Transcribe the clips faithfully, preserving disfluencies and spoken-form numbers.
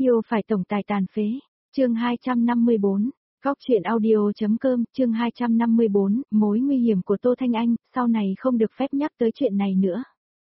Yêu phải tổng tài tàn phế. Chương hai trăm năm mươi bốn. Góc truyện audio.com, chương hai trăm năm mươi bốn, mối nguy hiểm của Tô Thanh Anh, sau này không được phép nhắc tới chuyện này nữa.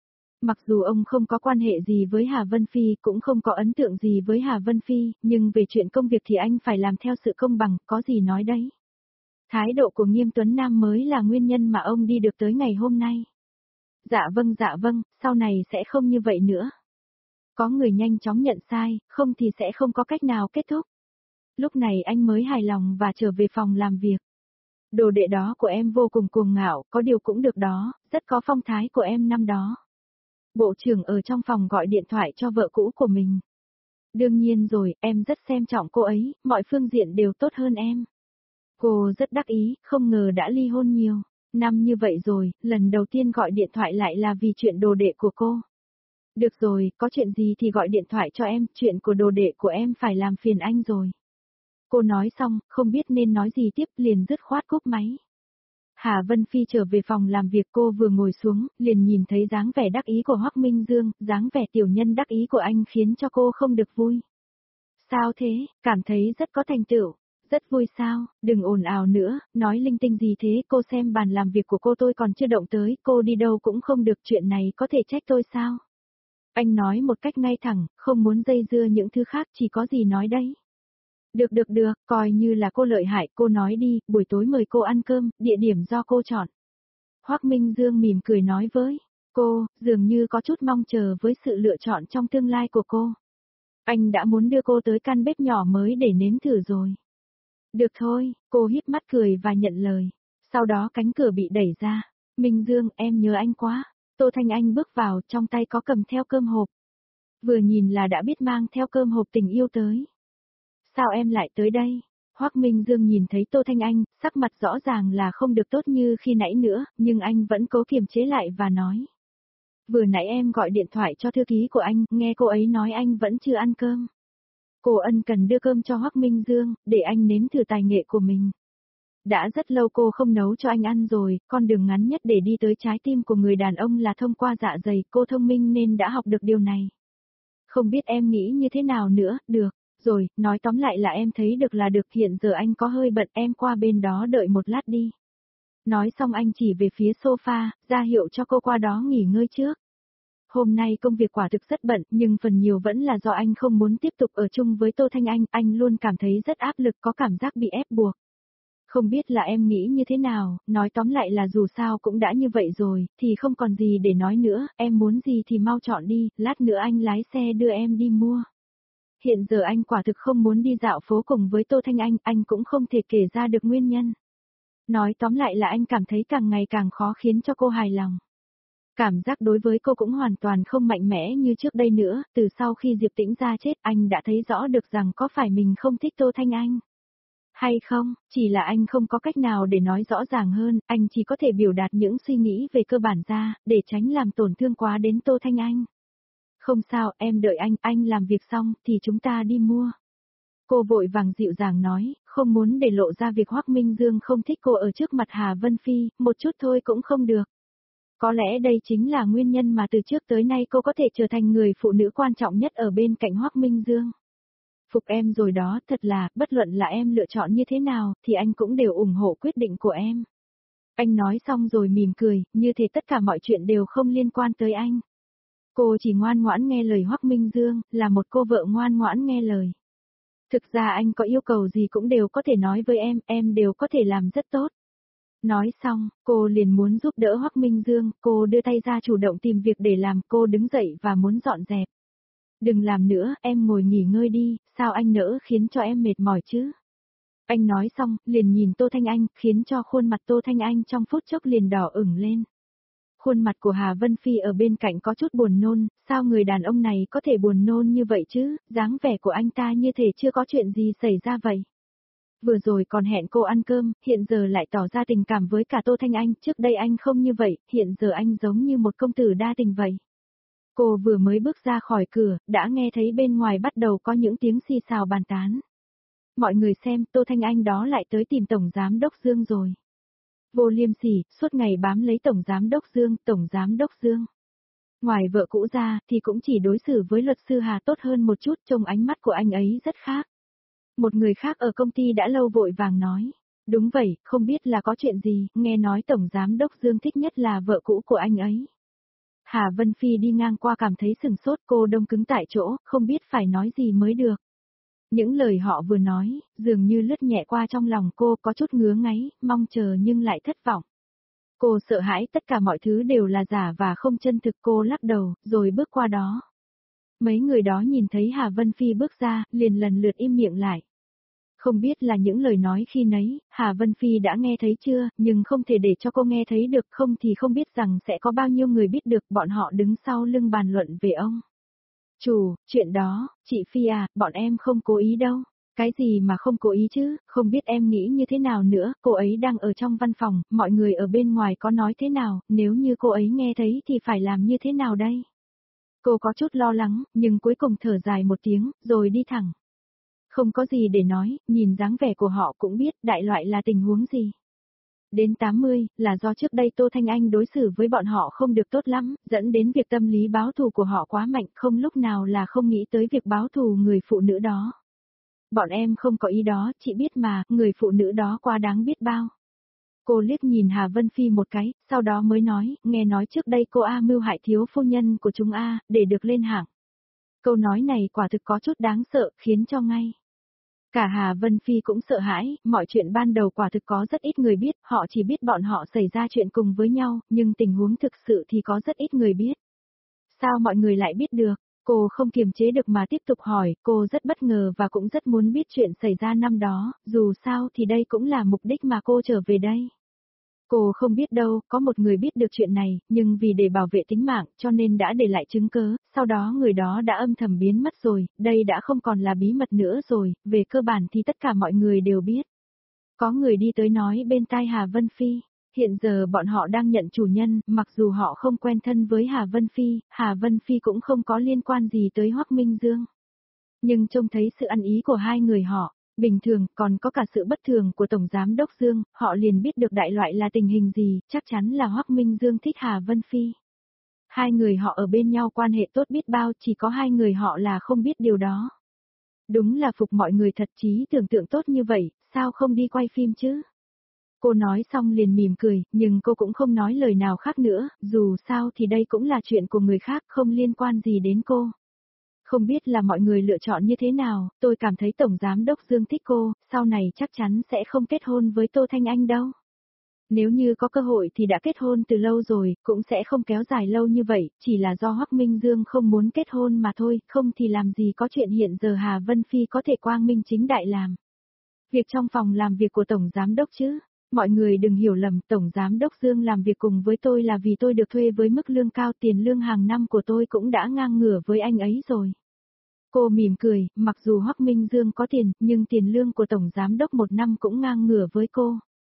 Mặc dù ông không có quan hệ gì với Hà Vân Phi, cũng không có ấn tượng gì với Hà Vân Phi, nhưng về chuyện công việc thì anh phải làm theo sự công bằng, có gì nói đấy. Thái độ của Nghiêm Tuấn Nam mới là nguyên nhân mà ông đi được tới ngày hôm nay. Dạ vâng dạ vâng, sau này sẽ không như vậy nữa. Có người nhanh chóng nhận sai, không thì sẽ không có cách nào kết thúc. Lúc này anh mới hài lòng và trở về phòng làm việc. Đồ đệ đó của em vô cùng cuồng ngạo, có điều cũng được đó, rất có phong thái của em năm đó. Bộ trưởng ở trong phòng gọi điện thoại cho vợ cũ của mình. Đương nhiên rồi, em rất xem trọng cô ấy, mọi phương diện đều tốt hơn em. Cô rất đắc ý, không ngờ đã ly hôn nhiều. Năm như vậy rồi, lần đầu tiên gọi điện thoại lại là vì chuyện đồ đệ của cô. Được rồi, có chuyện gì thì gọi điện thoại cho em, chuyện của đồ đệ của em phải làm phiền anh rồi. Cô nói xong, không biết nên nói gì tiếp, liền dứt khoát cúp máy. Hà Vân Phi trở về phòng làm việc, cô vừa ngồi xuống, liền nhìn thấy dáng vẻ đắc ý của Hoắc Minh Dương, dáng vẻ tiểu nhân đắc ý của anh khiến cho cô không được vui. Sao thế, cảm thấy rất có thành tựu, rất vui sao, đừng ồn ào nữa, nói linh tinh gì thế, cô xem bàn làm việc của cô tôi còn chưa động tới, cô đi đâu cũng không được, chuyện này có thể trách tôi sao? Anh nói một cách ngay thẳng, không muốn dây dưa những thứ khác, chỉ có gì nói đấy. Được được được, coi như là cô lợi hại, cô nói đi, buổi tối mời cô ăn cơm, địa điểm do cô chọn. Hoắc Minh Dương mỉm cười nói với cô, dường như có chút mong chờ với sự lựa chọn trong tương lai của cô. Anh đã muốn đưa cô tới căn bếp nhỏ mới để nếm thử rồi. Được thôi, cô híp mắt cười và nhận lời. Sau đó cánh cửa bị đẩy ra. Minh Dương, em nhớ anh quá. Tô Thanh Anh bước vào, trong tay có cầm theo cơm hộp. Vừa nhìn là đã biết mang theo cơm hộp tình yêu tới. Sao em lại tới đây? Hoắc Minh Dương nhìn thấy Tô Thanh Anh, sắc mặt rõ ràng là không được tốt như khi nãy nữa, nhưng anh vẫn cố kiềm chế lại và nói. Vừa nãy em gọi điện thoại cho thư ký của anh, nghe cô ấy nói anh vẫn chưa ăn cơm. Cô ân cần đưa cơm cho Hoắc Minh Dương, để anh nếm thử tài nghệ của mình. Đã rất lâu cô không nấu cho anh ăn rồi, con đường ngắn nhất để đi tới trái tim của người đàn ông là thông qua dạ dày, cô thông minh nên đã học được điều này. Không biết em nghĩ như thế nào nữa, được. Rồi, nói tóm lại là em thấy được là được, hiện giờ anh có hơi bận, em qua bên đó đợi một lát đi. Nói xong anh chỉ về phía sofa, ra hiệu cho cô qua đó nghỉ ngơi trước. Hôm nay công việc quả thực rất bận, nhưng phần nhiều vẫn là do anh không muốn tiếp tục ở chung với Tô Thanh Anh, anh luôn cảm thấy rất áp lực, có cảm giác bị ép buộc. Không biết là em nghĩ như thế nào, nói tóm lại là dù sao cũng đã như vậy rồi, thì không còn gì để nói nữa, em muốn gì thì mau chọn đi, lát nữa anh lái xe đưa em đi mua. Hiện giờ anh quả thực không muốn đi dạo phố cùng với Tô Thanh Anh, anh cũng không thể kể ra được nguyên nhân. Nói tóm lại là anh cảm thấy càng ngày càng khó khiến cho cô hài lòng. Cảm giác đối với cô cũng hoàn toàn không mạnh mẽ như trước đây nữa, từ sau khi Diệp Tĩnh ra chết anh đã thấy rõ được rằng có phải mình không thích Tô Thanh Anh. Hay không, chỉ là anh không có cách nào để nói rõ ràng hơn, anh chỉ có thể biểu đạt những suy nghĩ về cơ bản ra, để tránh làm tổn thương quá đến Tô Thanh Anh. Không sao, em đợi anh, anh làm việc xong, thì chúng ta đi mua. Cô vội vàng dịu dàng nói, không muốn để lộ ra việc Hoắc Minh Dương không thích cô ở trước mặt Hà Vân Phi, một chút thôi cũng không được. Có lẽ đây chính là nguyên nhân mà từ trước tới nay cô có thể trở thành người phụ nữ quan trọng nhất ở bên cạnh Hoắc Minh Dương. Phục em rồi đó, thật là, bất luận là em lựa chọn như thế nào, thì anh cũng đều ủng hộ quyết định của em. Anh nói xong rồi mỉm cười, như thể tất cả mọi chuyện đều không liên quan tới anh. Cô chỉ ngoan ngoãn nghe lời Hoắc Minh Dương, là một cô vợ ngoan ngoãn nghe lời. Thực ra anh có yêu cầu gì cũng đều có thể nói với em, em đều có thể làm rất tốt. Nói xong, cô liền muốn giúp đỡ Hoắc Minh Dương, cô đưa tay ra chủ động tìm việc để làm, cô đứng dậy và muốn dọn dẹp. Đừng làm nữa, em ngồi nghỉ ngơi đi, sao anh nỡ khiến cho em mệt mỏi chứ? Anh nói xong, liền nhìn Tô Thanh Anh, khiến cho khuôn mặt Tô Thanh Anh trong phút chốc liền đỏ ửng lên. Khuôn mặt của Hà Vân Phi ở bên cạnh có chút buồn nôn, sao người đàn ông này có thể buồn nôn như vậy chứ, dáng vẻ của anh ta như thể chưa có chuyện gì xảy ra vậy. Vừa rồi còn hẹn cô ăn cơm, hiện giờ lại tỏ ra tình cảm với cả Tô Thanh Anh, trước đây anh không như vậy, hiện giờ anh giống như một công tử đa tình vậy. Cô vừa mới bước ra khỏi cửa, đã nghe thấy bên ngoài bắt đầu có những tiếng xì xào bàn tán. Mọi người xem, Tô Thanh Anh đó lại tới tìm Tổng Giám Đốc Dương rồi. Vô liêm sỉ, suốt ngày bám lấy Tổng Giám Đốc Dương, Tổng Giám Đốc Dương. Ngoài vợ cũ ra thì cũng chỉ đối xử với luật sư Hà tốt hơn một chút, trông ánh mắt của anh ấy rất khác. Một người khác ở công ty đã lâu vội vàng nói. Đúng vậy, không biết là có chuyện gì, nghe nói Tổng Giám Đốc Dương thích nhất là vợ cũ của anh ấy. Hà Vân Phi đi ngang qua cảm thấy sừng sốt, cô đông cứng tại chỗ, không biết phải nói gì mới được. Những lời họ vừa nói, dường như lướt nhẹ qua trong lòng cô, có chút ngứa ngáy, mong chờ nhưng lại thất vọng. Cô sợ hãi tất cả mọi thứ đều là giả và không chân thực, cô lắc đầu, rồi bước qua đó. Mấy người đó nhìn thấy Hà Vân Phi bước ra, liền lần lượt im miệng lại. Không biết là những lời nói khi nấy, Hà Vân Phi đã nghe thấy chưa, nhưng không thể để cho cô nghe thấy được, không thì không biết rằng sẽ có bao nhiêu người biết được bọn họ đứng sau lưng bàn luận về ông. Chủ, chuyện đó, chị Phi à, bọn em không cố ý đâu. Cái gì mà không cố ý chứ, không biết em nghĩ như thế nào nữa, cô ấy đang ở trong văn phòng, mọi người ở bên ngoài có nói thế nào, nếu như cô ấy nghe thấy thì phải làm như thế nào đây? Cô có chút lo lắng, nhưng cuối cùng thở dài một tiếng, rồi đi thẳng. Không có gì để nói, nhìn dáng vẻ của họ cũng biết đại loại là tình huống gì. Đến tám mươi, là do trước đây Tô Thanh Anh đối xử với bọn họ không được tốt lắm, dẫn đến việc tâm lý báo thù của họ quá mạnh, không lúc nào là không nghĩ tới việc báo thù người phụ nữ đó. Bọn em không có ý đó, chị biết mà, người phụ nữ đó quá đáng biết bao. Cô liếc nhìn Hà Vân Phi một cái, sau đó mới nói, nghe nói trước đây cô A mưu hại thiếu phu nhân của chúng A, để được lên hạng. Câu nói này quả thực có chút đáng sợ, khiến cho ngay. Cả Hà Vân Phi cũng sợ hãi, mọi chuyện ban đầu quả thực có rất ít người biết, họ chỉ biết bọn họ xảy ra chuyện cùng với nhau, nhưng tình huống thực sự thì có rất ít người biết. Sao mọi người lại biết được? Cô không kiềm chế được mà tiếp tục hỏi, cô rất bất ngờ và cũng rất muốn biết chuyện xảy ra năm đó, dù sao thì đây cũng là mục đích mà cô trở về đây. Cô không biết đâu, có một người biết được chuyện này, nhưng vì để bảo vệ tính mạng cho nên đã để lại chứng cớ, sau đó người đó đã âm thầm biến mất rồi, đây đã không còn là bí mật nữa rồi, về cơ bản thì tất cả mọi người đều biết. Có người đi tới nói bên tai Hà Vân Phi, hiện giờ bọn họ đang nhận chủ nhân, mặc dù họ không quen thân với Hà Vân Phi, Hà Vân Phi cũng không có liên quan gì tới Hoắc Minh Dương. Nhưng trông thấy sự ăn ý của hai người họ, bình thường, còn có cả sự bất thường của Tổng Giám Đốc Dương, họ liền biết được đại loại là tình hình gì, chắc chắn là Hoắc Minh Dương thích Hà Vân Phi. Hai người họ ở bên nhau quan hệ tốt biết bao, chỉ có hai người họ là không biết điều đó. Đúng là phục mọi người thật, trí tưởng tượng tốt như vậy, sao không đi quay phim chứ? Cô nói xong liền mỉm cười, nhưng cô cũng không nói lời nào khác nữa, dù sao thì đây cũng là chuyện của người khác, không liên quan gì đến cô. Không biết là mọi người lựa chọn như thế nào, tôi cảm thấy Tổng Giám Đốc Dương thích cô, sau này chắc chắn sẽ không kết hôn với Tô Thanh Anh đâu. Nếu như có cơ hội thì đã kết hôn từ lâu rồi, cũng sẽ không kéo dài lâu như vậy, chỉ là do Hoắc Minh Dương không muốn kết hôn mà thôi, không thì làm gì có chuyện hiện giờ Hà Vân Phi có thể quang minh chính đại làm. Việc trong phòng làm việc của Tổng Giám Đốc chứ. Mọi người đừng hiểu lầm, Tổng Giám Đốc Dương làm việc cùng với tôi là vì tôi được thuê với mức lương cao, tiền lương hàng năm của tôi cũng đã ngang ngửa với anh ấy rồi. Cô mỉm cười, mặc dù Hoắc Minh Dương có tiền, nhưng tiền lương của Tổng Giám Đốc một năm cũng ngang ngửa với cô.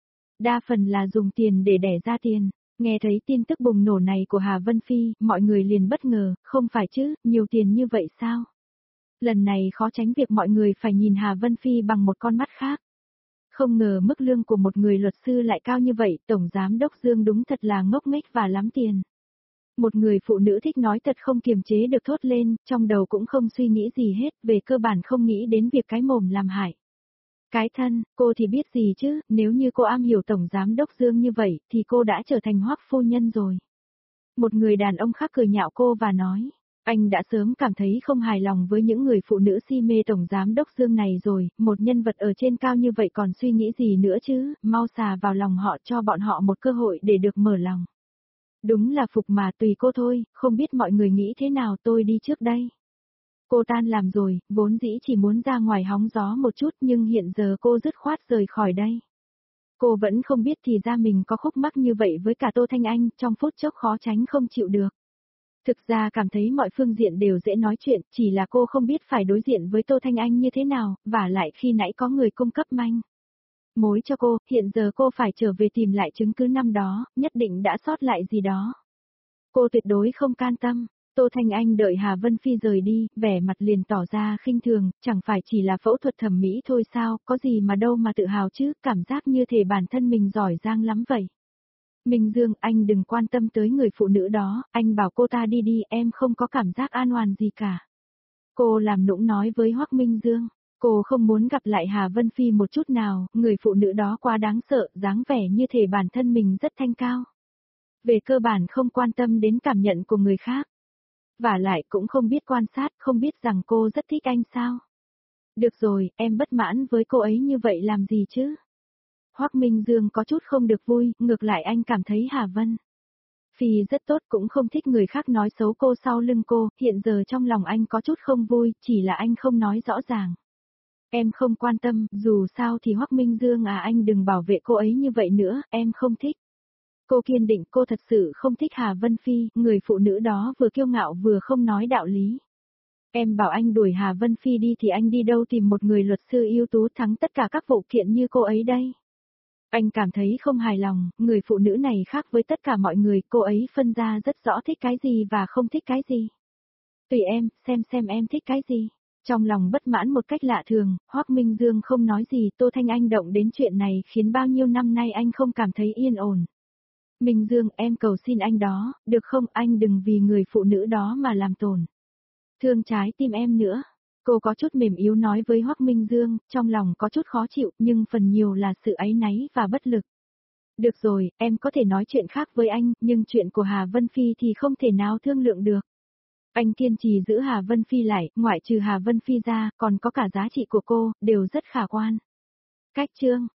Đa phần là dùng tiền để đẻ ra tiền. Nghe thấy tin tức bùng nổ này của Hà Vân Phi, mọi người liền bất ngờ, không phải chứ, nhiều tiền như vậy sao? Lần này khó tránh việc mọi người phải nhìn Hà Vân Phi bằng một con mắt khác. Không ngờ mức lương của một người luật sư lại cao như vậy, Tổng Giám Đốc Dương đúng thật là ngốc nghếch và lắm tiền. Một người phụ nữ thích nói thật không kiềm chế được thốt lên, trong đầu cũng không suy nghĩ gì hết, về cơ bản không nghĩ đến việc cái mồm làm hại. Cái thân, cô thì biết gì chứ, nếu như cô am hiểu Tổng Giám Đốc Dương như vậy, thì cô đã trở thành Hoắc phu nhân rồi. Một người đàn ông khác cười nhạo cô và nói, anh đã sớm cảm thấy không hài lòng với những người phụ nữ si mê Tổng Giám Đốc Dương này rồi, một nhân vật ở trên cao như vậy còn suy nghĩ gì nữa chứ, mau xà vào lòng họ cho bọn họ một cơ hội để được mở lòng. Đúng là phục mà, tùy cô thôi, không biết mọi người nghĩ thế nào, tôi đi trước đây. Cô tan làm rồi, vốn dĩ chỉ muốn ra ngoài hóng gió một chút nhưng hiện giờ cô dứt khoát rời khỏi đây. Cô vẫn không biết thì ra mình có khúc mắc như vậy với cả Tô Thanh Anh, trong phút chốc khó tránh không chịu được. Thực ra cảm thấy mọi phương diện đều dễ nói chuyện, chỉ là cô không biết phải đối diện với Tô Thanh Anh như thế nào, và lại khi nãy có người cung cấp manh mối cho cô, hiện giờ cô phải trở về tìm lại chứng cứ năm đó, nhất định đã sót lại gì đó. Cô tuyệt đối không can tâm. Tô Thanh Anh đợi Hà Vân Phi rời đi, vẻ mặt liền tỏ ra khinh thường, chẳng phải chỉ là phẫu thuật thẩm mỹ thôi sao, có gì mà đâu mà tự hào chứ, cảm giác như thể bản thân mình giỏi giang lắm vậy. Minh Dương, anh đừng quan tâm tới người phụ nữ đó, anh bảo cô ta đi đi, em không có cảm giác an toàn gì cả. Cô làm nũng nói với Hoắc Minh Dương, cô không muốn gặp lại Hà Vân Phi một chút nào, người phụ nữ đó quá đáng sợ, dáng vẻ như thể bản thân mình rất thanh cao. Về cơ bản không quan tâm đến cảm nhận của người khác. Và lại cũng không biết quan sát, không biết rằng cô rất thích anh sao. Được rồi, em bất mãn với cô ấy như vậy làm gì chứ? Hoắc Minh Dương có chút không được vui, ngược lại anh cảm thấy Hà Vân Phi rất tốt, cũng không thích người khác nói xấu cô sau lưng cô, hiện giờ trong lòng anh có chút không vui, chỉ là anh không nói rõ ràng. Em không quan tâm, dù sao thì Hoắc Minh Dương à, anh đừng bảo vệ cô ấy như vậy nữa, em không thích. Cô kiên định, cô thật sự không thích Hà Vân Phi, người phụ nữ đó vừa kiêu ngạo vừa không nói đạo lý. Em bảo anh đuổi Hà Vân Phi đi thì anh đi đâu tìm một người luật sư ưu tú thắng tất cả các vụ kiện như cô ấy đây. Anh cảm thấy không hài lòng, người phụ nữ này khác với tất cả mọi người, cô ấy phân ra rất rõ thích cái gì và không thích cái gì. Tùy em, xem xem em thích cái gì. Trong lòng bất mãn một cách lạ thường, Hoắc Minh Dương không nói gì, Tô Thanh Anh động đến chuyện này khiến bao nhiêu năm nay anh không cảm thấy yên ổn. Minh Dương, em cầu xin anh đó, được không, anh đừng vì người phụ nữ đó mà làm tổn thương trái tim em nữa. Cô có chút mềm yếu nói với Hoắc Minh Dương, trong lòng có chút khó chịu, nhưng phần nhiều là sự áy náy và bất lực. Được rồi, em có thể nói chuyện khác với anh, nhưng chuyện của Hà Vân Phi thì không thể nào thương lượng được. Anh kiên trì giữ Hà Vân Phi lại, ngoại trừ Hà Vân Phi ra, còn có cả giá trị của cô, đều rất khả quan. Cách chương